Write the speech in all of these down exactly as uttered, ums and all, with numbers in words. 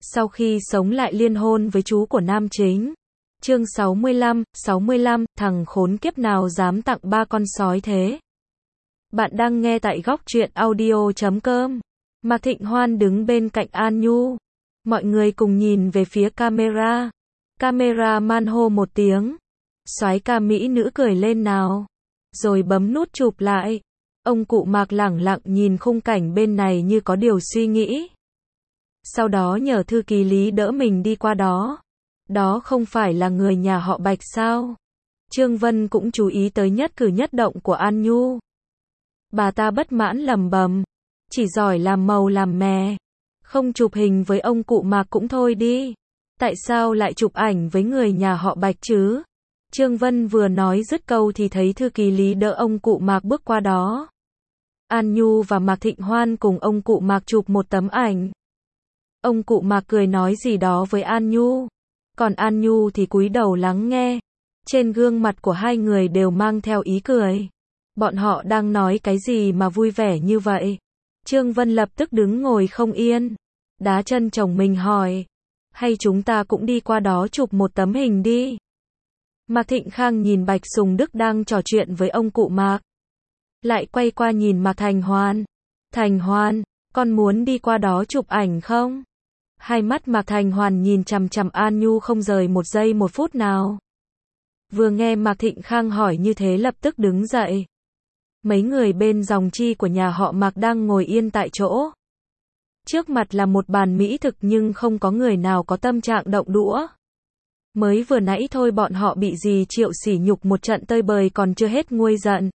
Sau khi sống lại liên hôn với chú của nam chính. Chương sáu mươi lăm, sáu mươi lăm, thằng khốn kiếp nào dám tặng ba con sói thế? Bạn đang nghe tại góc truyện audio chấm com. Mạc Thịnh Hoan đứng bên cạnh An Nhu. Mọi người cùng nhìn về phía camera. Cameraman hô một tiếng. Soái ca mỹ nữ cười lên nào. Rồi bấm nút chụp lại. Ông cụ Mạc lẳng lặng nhìn khung cảnh bên này như có điều suy nghĩ. Sau đó nhờ thư ký Lý đỡ mình đi qua đó. Đó không phải là người nhà họ Bạch sao? Trương Vân cũng chú ý tới nhất cử nhất động của An Nhu. Bà ta bất mãn lầm bầm. Chỉ giỏi làm màu làm mè. Không chụp hình với ông cụ Mạc cũng thôi đi. Tại sao lại chụp ảnh với người nhà họ Bạch chứ? Trương Vân vừa nói dứt câu thì thấy thư ký Lý đỡ ông cụ Mạc bước qua đó. An Nhu và Mạc Thịnh Hoan cùng ông cụ Mạc chụp một tấm ảnh. Ông cụ Mạc cười nói gì đó với An Nhu. Còn An Nhu thì cúi đầu lắng nghe. Trên gương mặt của hai người đều mang theo ý cười. Bọn họ đang nói cái gì mà vui vẻ như vậy? Trương Vân lập tức đứng ngồi không yên. Đá chân chồng mình hỏi. Hay chúng ta cũng đi qua đó chụp một tấm hình đi? Mạc Thịnh Khang nhìn Bạch Sùng Đức đang trò chuyện với ông cụ Mạc. Lại quay qua nhìn Mạc Thành Hoan. Thành Hoan, con muốn đi qua đó chụp ảnh không? Hai mắt Mạc Thành Hoan nhìn chằm chằm An Nhu không rời một giây một phút nào. Vừa nghe Mạc Thịnh Khang hỏi như thế lập tức đứng dậy. Mấy người bên dòng chi của nhà họ Mạc đang ngồi yên tại chỗ. Trước mặt là một bàn mỹ thực nhưng không có người nào có tâm trạng động đũa. Mới vừa nãy thôi bọn họ bị dì Triệu sỉ nhục một trận tơi bời còn chưa hết nguôi giận.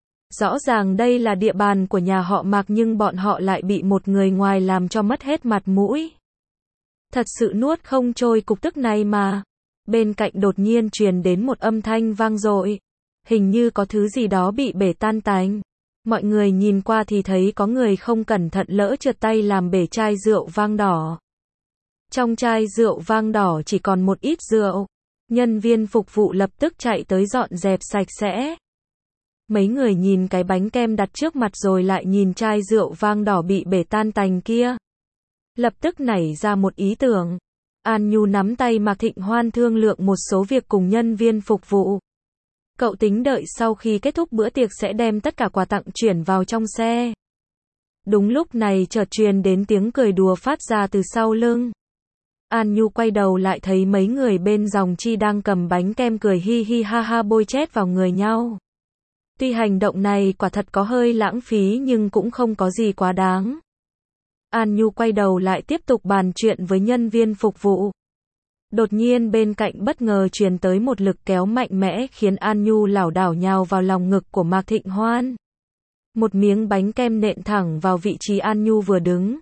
Rõ ràng đây là địa bàn của nhà họ Mạc nhưng bọn họ lại bị một người ngoài làm cho mất hết mặt mũi. Thật sự nuốt không trôi cục tức này mà. Bên cạnh đột nhiên truyền đến một âm thanh vang dội. Hình như có thứ gì đó bị bể tan tành. Mọi người nhìn qua thì thấy có người không cẩn thận lỡ trượt tay làm bể chai rượu vang đỏ. Trong chai rượu vang đỏ chỉ còn một ít rượu. Nhân viên phục vụ lập tức chạy tới dọn dẹp sạch sẽ. Mấy người nhìn cái bánh kem đặt trước mặt rồi lại nhìn chai rượu vang đỏ bị bể tan tành kia. Lập tức nảy ra một ý tưởng. An Nhu nắm tay Mạc Thịnh Hoan thương lượng một số việc cùng nhân viên phục vụ. Cậu tính đợi sau khi kết thúc bữa tiệc sẽ đem tất cả quà tặng chuyển vào trong xe. Đúng lúc này chợt truyền đến tiếng cười đùa phát ra từ sau lưng. An Nhu quay đầu lại thấy mấy người bên dòng chi đang cầm bánh kem cười hi hi ha ha bôi chét vào người nhau. Tuy hành động này quả thật có hơi lãng phí nhưng cũng không có gì quá đáng. An Nhu quay đầu lại tiếp tục bàn chuyện với nhân viên phục vụ. Đột nhiên bên cạnh bất ngờ truyền tới một lực kéo mạnh mẽ khiến An Nhu lảo đảo nhào vào lòng ngực của Mạc Thịnh Hoan. Một miếng bánh kem nện thẳng vào vị trí An Nhu vừa đứng.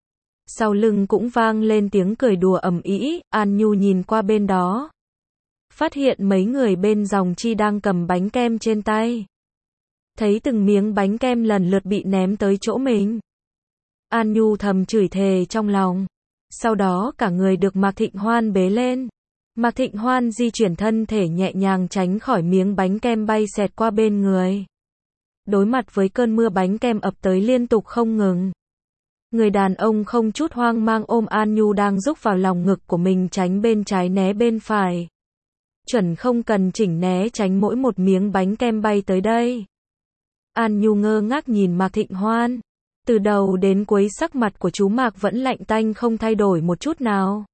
Sau lưng cũng vang lên tiếng cười đùa ầm ĩ. An Nhu nhìn qua bên đó. Phát hiện mấy người bên dòng chi đang cầm bánh kem trên tay. Thấy từng miếng bánh kem lần lượt bị ném tới chỗ mình. An Nhu thầm chửi thề trong lòng. Sau đó cả người được Mạc Thịnh Hoan bế lên. Mạc Thịnh Hoan di chuyển thân thể nhẹ nhàng tránh khỏi miếng bánh kem bay xẹt qua bên người. Đối mặt với cơn mưa bánh kem ập tới liên tục không ngừng. Người đàn ông không chút hoang mang ôm An Nhu đang rúc vào lòng ngực của mình tránh bên trái né bên phải. Chuẩn không cần chỉnh né tránh mỗi một miếng bánh kem bay tới đây. An Nhu ngơ ngác nhìn Mạc Thịnh Hoan. Từ đầu đến cuối sắc mặt của chú Mạc vẫn lạnh tanh không thay đổi một chút nào.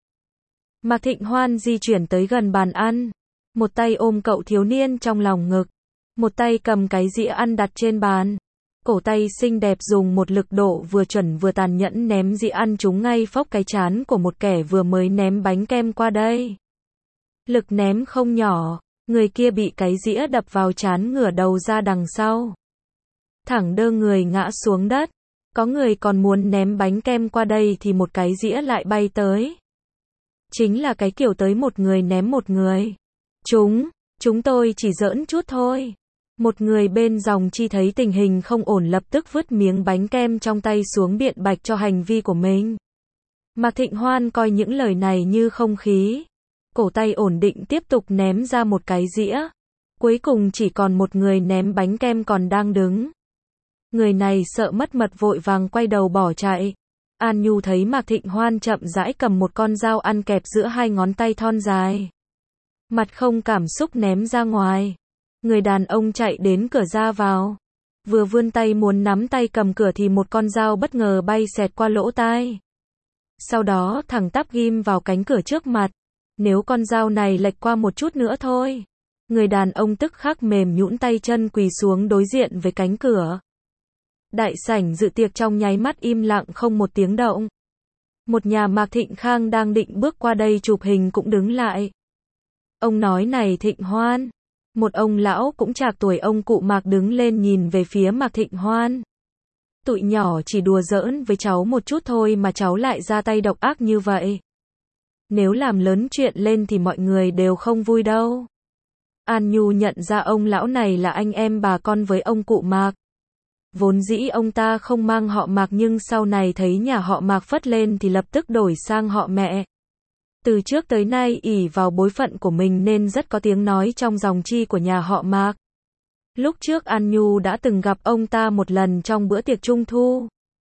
Mạc Thịnh Hoan di chuyển tới gần bàn ăn. Một tay ôm cậu thiếu niên trong lòng ngực. Một tay cầm cái dĩa ăn đặt trên bàn. Cổ tay xinh đẹp dùng một lực độ vừa chuẩn vừa tàn nhẫn ném dĩa ăn trúng ngay phốc cái trán của một kẻ vừa mới ném bánh kem qua đây. Lực ném không nhỏ, người kia bị cái dĩa đập vào trán ngửa đầu ra đằng sau. Thẳng đơ người ngã xuống đất. Có người còn muốn ném bánh kem qua đây thì một cái dĩa lại bay tới. Chính là cái kiểu tới một người ném một người. Chúng, chúng tôi chỉ giỡn chút thôi. Một người bên dòng chi thấy tình hình không ổn lập tức vứt miếng bánh kem trong tay xuống biện bạch cho hành vi của mình. Mạc Thịnh Hoan coi những lời này như không khí. Cổ tay ổn định tiếp tục ném ra một cái dĩa. Cuối cùng chỉ còn một người ném bánh kem còn đang đứng. Người này sợ mất mật vội vàng quay đầu bỏ chạy. An Nhu thấy Mạc Thịnh Hoan chậm rãi cầm một con dao ăn kẹp giữa hai ngón tay thon dài. Mặt không cảm xúc ném ra ngoài. Người đàn ông chạy đến cửa ra vào. Vừa vươn tay muốn nắm tay cầm cửa thì một con dao bất ngờ bay xẹt qua lỗ tai. Sau đó thẳng tắp ghim vào cánh cửa trước mặt. Nếu con dao này lệch qua một chút nữa thôi. Người đàn ông tức khắc mềm nhũn tay chân quỳ xuống đối diện với cánh cửa. Đại sảnh dự tiệc trong nháy mắt im lặng không một tiếng động. Một nhà Mạc Thịnh Khang đang định bước qua đây chụp hình cũng đứng lại. Ông nói này Thịnh Hoan. Một ông lão cũng trạc tuổi ông cụ Mạc đứng lên nhìn về phía Mạc Thịnh Hoan. Tụi nhỏ chỉ đùa giỡn với cháu một chút thôi mà cháu lại ra tay độc ác như vậy. Nếu làm lớn chuyện lên thì mọi người đều không vui đâu. An Nhu nhận ra ông lão này là anh em bà con với ông cụ Mạc. Vốn dĩ ông ta không mang họ Mạc nhưng sau này thấy nhà họ Mạc phất lên thì lập tức đổi sang họ mẹ. Từ trước tới nay ỷ vào bối phận của mình nên rất có tiếng nói trong dòng chi của nhà họ Mạc. Lúc trước An Nhu đã từng gặp ông ta một lần trong bữa tiệc trung thu.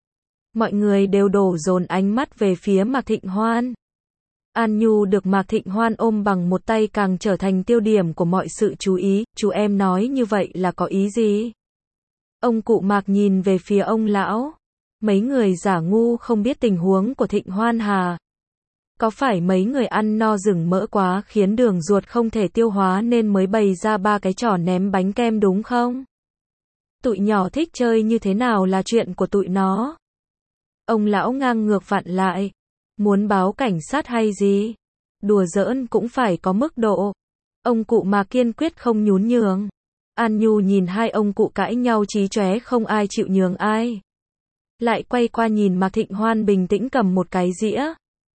Mọi người đều đổ dồn ánh mắt về phía Mạc Thịnh Hoan. An Nhu được Mạc Thịnh Hoan ôm bằng một tay càng trở thành tiêu điểm của mọi sự chú ý. Chú em nói như vậy là có ý gì? Ông cụ Mạc nhìn về phía ông lão. Mấy người giả ngu không biết tình huống của Thịnh Hoan hà? Có phải mấy người ăn no rừng mỡ quá khiến đường ruột không thể tiêu hóa nên mới bày ra ba cái trò ném bánh kem đúng không? Tụi nhỏ thích chơi như thế nào là chuyện của tụi nó. Ông lão ngang ngược vặn lại. Muốn báo cảnh sát hay gì? Đùa giỡn cũng phải có mức độ. Ông cụ mà kiên quyết không nhún nhường. An Nhu nhìn hai ông cụ cãi nhau chí chóe không ai chịu nhường ai. Lại quay qua nhìn Mạc Thịnh Hoan bình tĩnh cầm một cái dĩa.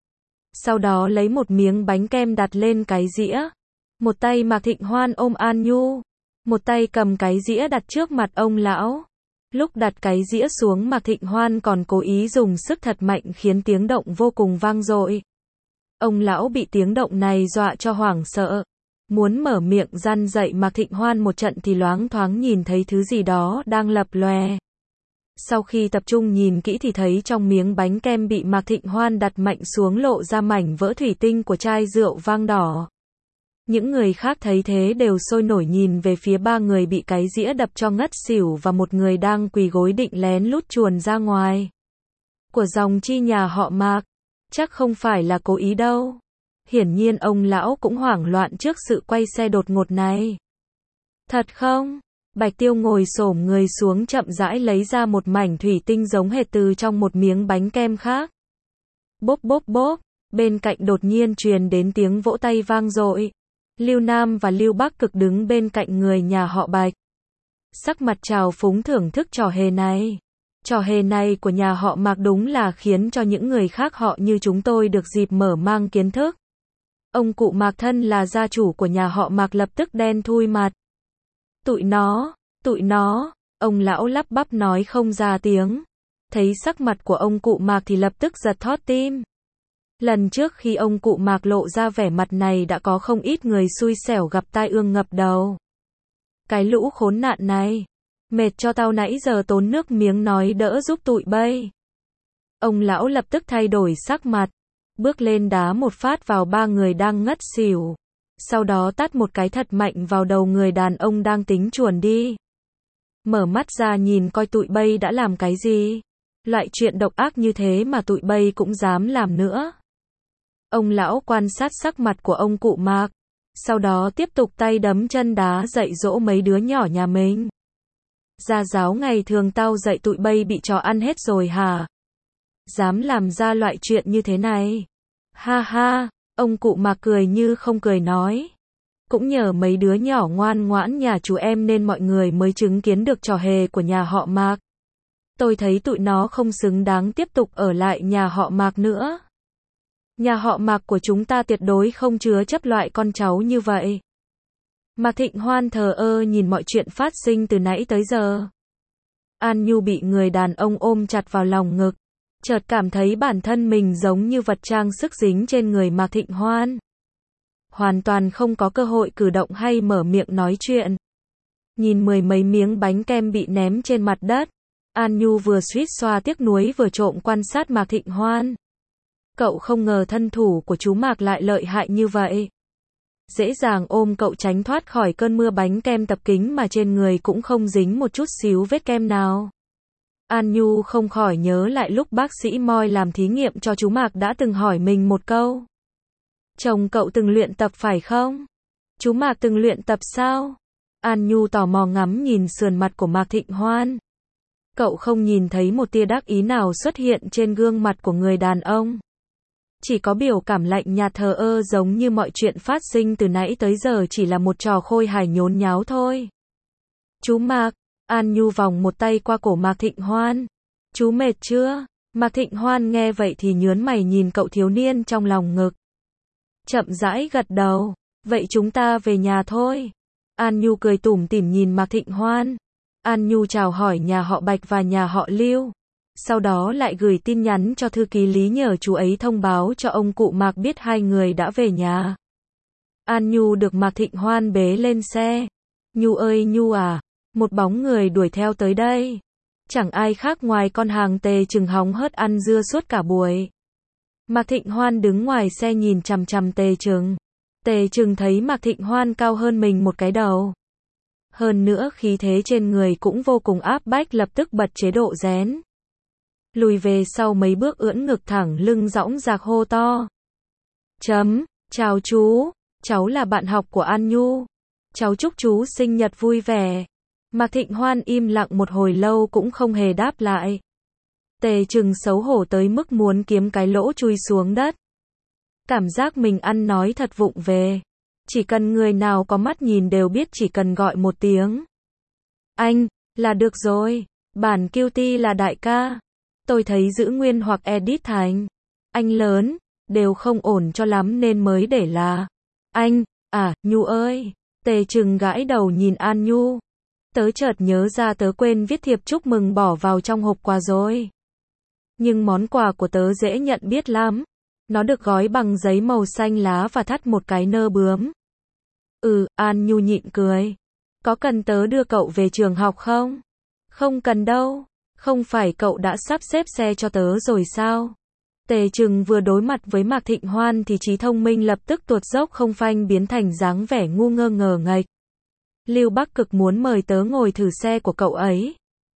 Sau đó lấy một miếng bánh kem đặt lên cái dĩa. Một tay Mạc Thịnh Hoan ôm An Nhu. Một tay cầm cái dĩa đặt trước mặt ông lão. Lúc đặt cái dĩa xuống Mạc Thịnh Hoan còn cố ý dùng sức thật mạnh khiến tiếng động vô cùng vang dội. Ông lão bị tiếng động này dọa cho hoảng sợ. Muốn mở miệng răn dạy Mạc Thịnh Hoan một trận thì loáng thoáng nhìn thấy thứ gì đó đang lập lòe. Sau khi tập trung nhìn kỹ thì thấy trong miếng bánh kem bị Mạc Thịnh Hoan đặt mạnh xuống lộ ra mảnh vỡ thủy tinh của chai rượu vang đỏ. Những người khác thấy thế đều sôi nổi nhìn về phía ba người bị cái dĩa đập cho ngất xỉu và một người đang quỳ gối định lén lút chuồn ra ngoài. Của dòng chi nhà họ Mạc, chắc không phải là cố ý đâu. Hiển nhiên ông lão cũng hoảng loạn trước sự quay xe đột ngột này. Thật không? Bạch Tiêu ngồi xổm người xuống chậm rãi lấy ra một mảnh thủy tinh giống hệt từ trong một miếng bánh kem khác. Bốp bốp bốp, bên cạnh đột nhiên truyền đến tiếng vỗ tay vang dội. Lưu Nam và Lưu Bắc Cực đứng bên cạnh người nhà họ Bạch. Sắc mặt trào phúng thưởng thức trò hề này. Trò hề này của nhà họ Mạc đúng là khiến cho những người khác họ như chúng tôi được dịp mở mang kiến thức. Ông cụ Mạc thân là gia chủ của nhà họ Mạc lập tức đen thui mặt. Tụi nó, tụi nó, ông lão lắp bắp nói không ra tiếng. Thấy sắc mặt của ông cụ Mạc thì lập tức giật thót tim. Lần trước khi ông cụ Mạc lộ ra vẻ mặt này đã có không ít người xui xẻo gặp tai ương ngập đầu. Cái lũ khốn nạn này, mệt cho tao nãy giờ tốn nước miếng nói đỡ giúp tụi bay. Ông lão lập tức thay đổi sắc mặt, bước lên đá một phát vào ba người đang ngất xỉu. Sau đó tát một cái thật mạnh vào đầu người đàn ông đang tính chuồn đi. Mở mắt ra nhìn coi tụi bay đã làm cái gì. Loại chuyện độc ác như thế mà tụi bay cũng dám làm nữa. Ông lão quan sát sắc mặt của ông cụ Mạc. Sau đó tiếp tục tay đấm chân đá dạy dỗ mấy đứa nhỏ nhà mình. Gia giáo ngày thường tao dạy tụi bay bị trò ăn hết rồi hả? Dám làm ra loại chuyện như thế này. Ha ha, ông cụ Mạc cười như không cười nói. Cũng nhờ mấy đứa nhỏ ngoan ngoãn nhà chú em nên mọi người mới chứng kiến được trò hề của nhà họ Mạc. Tôi thấy tụi nó không xứng đáng tiếp tục ở lại nhà họ Mạc nữa. Nhà họ Mạc của chúng ta tuyệt đối không chứa chấp loại con cháu như vậy. Mạc Thịnh Hoan thờ ơ nhìn mọi chuyện phát sinh từ nãy tới giờ. An Nhu bị người đàn ông ôm chặt vào lòng ngực. Chợt cảm thấy bản thân mình giống như vật trang sức dính trên người Mạc Thịnh Hoan. Hoàn toàn không có cơ hội cử động hay mở miệng nói chuyện. Nhìn mười mấy miếng bánh kem bị ném trên mặt đất. An Nhu vừa suýt xoa tiếc nuối vừa trộm quan sát Mạc Thịnh Hoan. Cậu không ngờ thân thủ của chú Mạc lại lợi hại như vậy. Dễ dàng ôm cậu tránh thoát khỏi cơn mưa bánh kem tập kính mà trên người cũng không dính một chút xíu vết kem nào. An Nhu không khỏi nhớ lại lúc bác sĩ Moi làm thí nghiệm cho chú Mạc đã từng hỏi mình một câu. Chồng cậu từng luyện tập phải không? Chú Mạc từng luyện tập sao? An Nhu tò mò ngắm nhìn sườn mặt của Mạc Thịnh Hoan. Cậu không nhìn thấy một tia đắc ý nào xuất hiện trên gương mặt của người đàn ông. Chỉ có biểu cảm lạnh nhạt thờ ơ giống như mọi chuyện phát sinh từ nãy tới giờ chỉ là một trò khôi hài nhốn nháo thôi. Chú Mạc, An Nhu vòng một tay qua cổ Mạc Thịnh Hoan. Chú mệt chưa? Mạc Thịnh Hoan nghe vậy thì nhớn mày nhìn cậu thiếu niên trong lòng ngực. Chậm rãi gật đầu. Vậy chúng ta về nhà thôi. An Nhu cười tủm tỉm nhìn Mạc Thịnh Hoan. An Nhu chào hỏi nhà họ Bạch và nhà họ Lưu. Sau đó lại gửi tin nhắn cho thư ký Lý nhờ chú ấy thông báo cho ông cụ Mạc biết hai người đã về nhà. An Nhu được Mạc Thịnh Hoan bế lên xe. Nhu ơi Nhu à, một bóng người đuổi theo tới đây. Chẳng ai khác ngoài con hàng Tề Trừng hóng hớt ăn dưa suốt cả buổi. Mạc Thịnh Hoan đứng ngoài xe nhìn chằm chằm Tề Trừng. Tề Trừng thấy Mạc Thịnh Hoan cao hơn mình một cái đầu. Hơn nữa khí thế trên người cũng vô cùng áp bách, lập tức bật chế độ rén. Lùi về sau mấy bước ưỡn ngực thẳng lưng dõng dạc hô to. Chấm, chào chú, cháu là bạn học của An Nhu. Cháu chúc chú sinh nhật vui vẻ. Mạc Thịnh Hoan im lặng một hồi lâu cũng không hề đáp lại. Tề Trừng xấu hổ tới mức muốn kiếm cái lỗ chui xuống đất. Cảm giác mình ăn nói thật vụng về. Chỉ cần người nào có mắt nhìn đều biết chỉ cần gọi một tiếng. Anh, là được rồi. Bản cutie là đại ca. Tôi thấy giữ nguyên hoặc edit thành anh lớn, đều không ổn cho lắm nên mới để là anh. À, Nhu ơi. Tề Trừng gãi đầu nhìn An Nhu. Tớ chợt nhớ ra tớ quên viết thiệp chúc mừng bỏ vào trong hộp quà rồi. Nhưng món quà của tớ dễ nhận biết lắm. Nó được gói bằng giấy màu xanh lá và thắt một cái nơ bướm. Ừ, An Nhu nhịn cười. Có cần tớ đưa cậu về trường học không? Không cần đâu. Không phải cậu đã sắp xếp xe cho tớ rồi sao? Tề Trừng vừa đối mặt với Mạc Thịnh Hoan thì trí thông minh lập tức tuột dốc không phanh biến thành dáng vẻ ngu ngơ ngờ nghệch. Lưu Bắc Cực muốn mời tớ ngồi thử xe của cậu ấy.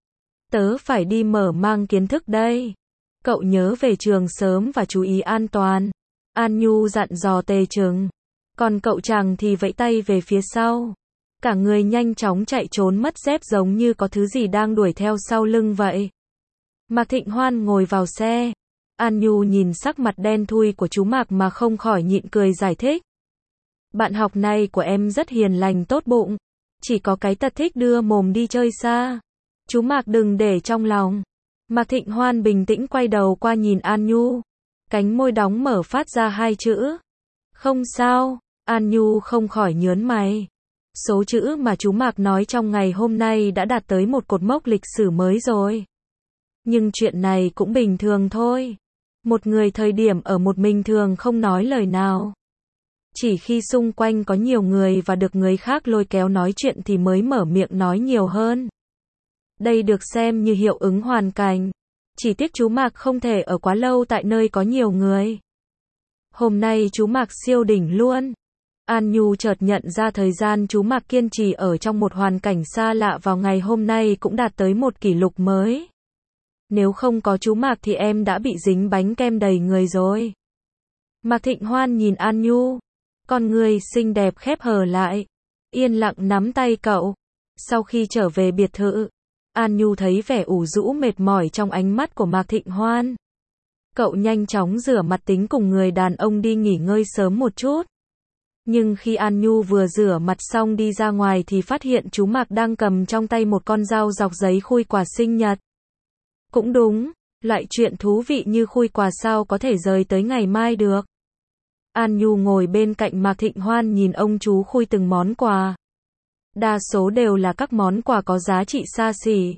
Tớ phải đi mở mang kiến thức đây. Cậu nhớ về trường sớm và chú ý an toàn. An Nhu dặn dò Tề Trừng. Còn cậu chàng thì vẫy tay về phía sau. Cả người nhanh chóng chạy trốn mất dép giống như có thứ gì đang đuổi theo sau lưng vậy. Mạc Thịnh Hoan ngồi vào xe. An Nhu nhìn sắc mặt đen thui của chú Mạc mà không khỏi nhịn cười giải thích. Bạn học này của em rất hiền lành tốt bụng. Chỉ có cái tật thích đưa mồm đi chơi xa. Chú Mạc đừng để trong lòng. Mạc Thịnh Hoan bình tĩnh quay đầu qua nhìn An Nhu. Cánh môi đóng mở phát ra hai chữ. Không sao. An Nhu không khỏi nhớn mày. Số chữ mà chú Mạc nói trong ngày hôm nay đã đạt tới một cột mốc lịch sử mới rồi. Nhưng chuyện này cũng bình thường thôi. Một người thời điểm ở một mình thường không nói lời nào. Chỉ khi xung quanh có nhiều người và được người khác lôi kéo nói chuyện thì mới mở miệng nói nhiều hơn. Đây được xem như hiệu ứng hoàn cảnh. Chỉ tiếc chú Mạc không thể ở quá lâu tại nơi có nhiều người. Hôm nay chú Mạc siêu đỉnh luôn. An Nhu chợt nhận ra thời gian chú Mạc kiên trì ở trong một hoàn cảnh xa lạ vào ngày hôm nay cũng đạt tới một kỷ lục mới. Nếu không có chú Mạc thì em đã bị dính bánh kem đầy người rồi. Mạc Thịnh Hoan nhìn An Nhu. Con người xinh đẹp khép hờ lại. Yên lặng nắm tay cậu. Sau khi trở về biệt thự, An Nhu thấy vẻ ủ rũ mệt mỏi trong ánh mắt của Mạc Thịnh Hoan. Cậu nhanh chóng rửa mặt tính cùng người đàn ông đi nghỉ ngơi sớm một chút. Nhưng khi An Nhu vừa rửa mặt xong đi ra ngoài thì phát hiện chú Mạc đang cầm trong tay một con dao dọc giấy khui quà sinh nhật. Cũng đúng, loại chuyện thú vị như khui quà sao có thể rời tới ngày mai được. An Nhu ngồi bên cạnh Mạc Thịnh Hoan nhìn ông chú khui từng món quà. Đa số đều là các món quà có giá trị xa xỉ.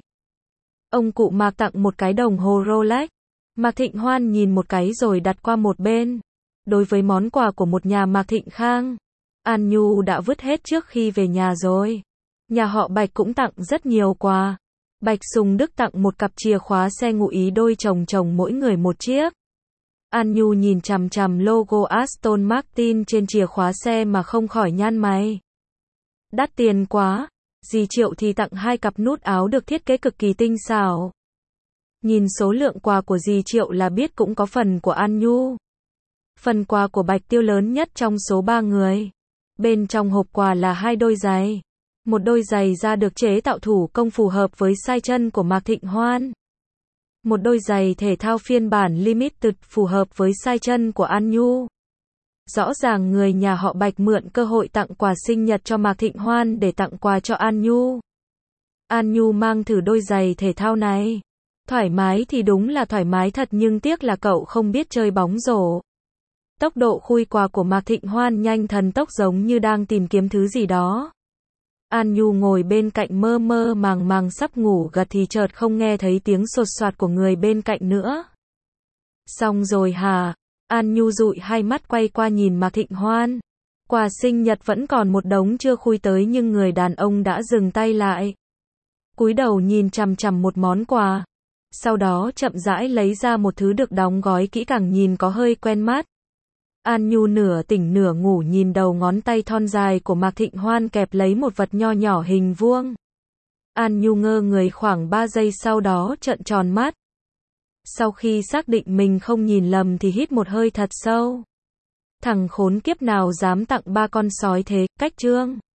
Ông cụ Mạc tặng một cái đồng hồ Rolex. Mạc Thịnh Hoan nhìn một cái rồi đặt qua một bên. Đối với món quà của một nhà Mạc Thịnh Khang, An Nhu đã vứt hết trước khi về nhà rồi. Nhà họ Bạch cũng tặng rất nhiều quà. Bạch Sùng Đức tặng một cặp chìa khóa xe ngụ ý đôi chồng chồng mỗi người một chiếc. An Nhu nhìn chằm chằm logo Aston Martin trên chìa khóa xe mà không khỏi nhăn mày. Đắt tiền quá. Dì Triệu thì tặng hai cặp nút áo được thiết kế cực kỳ tinh xảo. Nhìn số lượng quà của dì Triệu là biết cũng có phần của An Nhu. Phần quà của Bạch Tiêu lớn nhất trong số ba người. Bên trong hộp quà là hai đôi giày. Một đôi giày da được chế tạo thủ công phù hợp với size chân của Mạc Thịnh Hoan. Một đôi giày thể thao phiên bản limited phù hợp với size chân của An Nhu. Rõ ràng người nhà họ Bạch mượn cơ hội tặng quà sinh nhật cho Mạc Thịnh Hoan để tặng quà cho An Nhu. An Nhu mang thử đôi giày thể thao này. Thoải mái thì đúng là thoải mái thật nhưng tiếc là cậu không biết chơi bóng rổ. Tốc độ khui quà của Mạc Thịnh Hoan nhanh thần tốc giống như đang tìm kiếm thứ gì đó. An Nhu ngồi bên cạnh mơ mơ màng màng sắp ngủ gật thì chợt không nghe thấy tiếng sột soạt của người bên cạnh nữa. Xong rồi hả? An Nhu dụi hai mắt quay qua nhìn Mạc Thịnh Hoan. Quà sinh nhật vẫn còn một đống chưa khui tới nhưng người đàn ông đã dừng tay lại. Cúi đầu nhìn chằm chằm một món quà. Sau đó chậm rãi lấy ra một thứ được đóng gói kỹ càng nhìn có hơi quen mắt. An Nhu nửa tỉnh nửa ngủ nhìn đầu ngón tay thon dài của Mạc Thịnh Hoan kẹp lấy một vật nho nhỏ hình vuông. An Nhu ngơ người khoảng ba giây sau đó trợn tròn mắt. Sau khi xác định mình không nhìn lầm thì hít một hơi thật sâu. Thằng khốn kiếp nào dám tặng ba con sói thế, cách chương.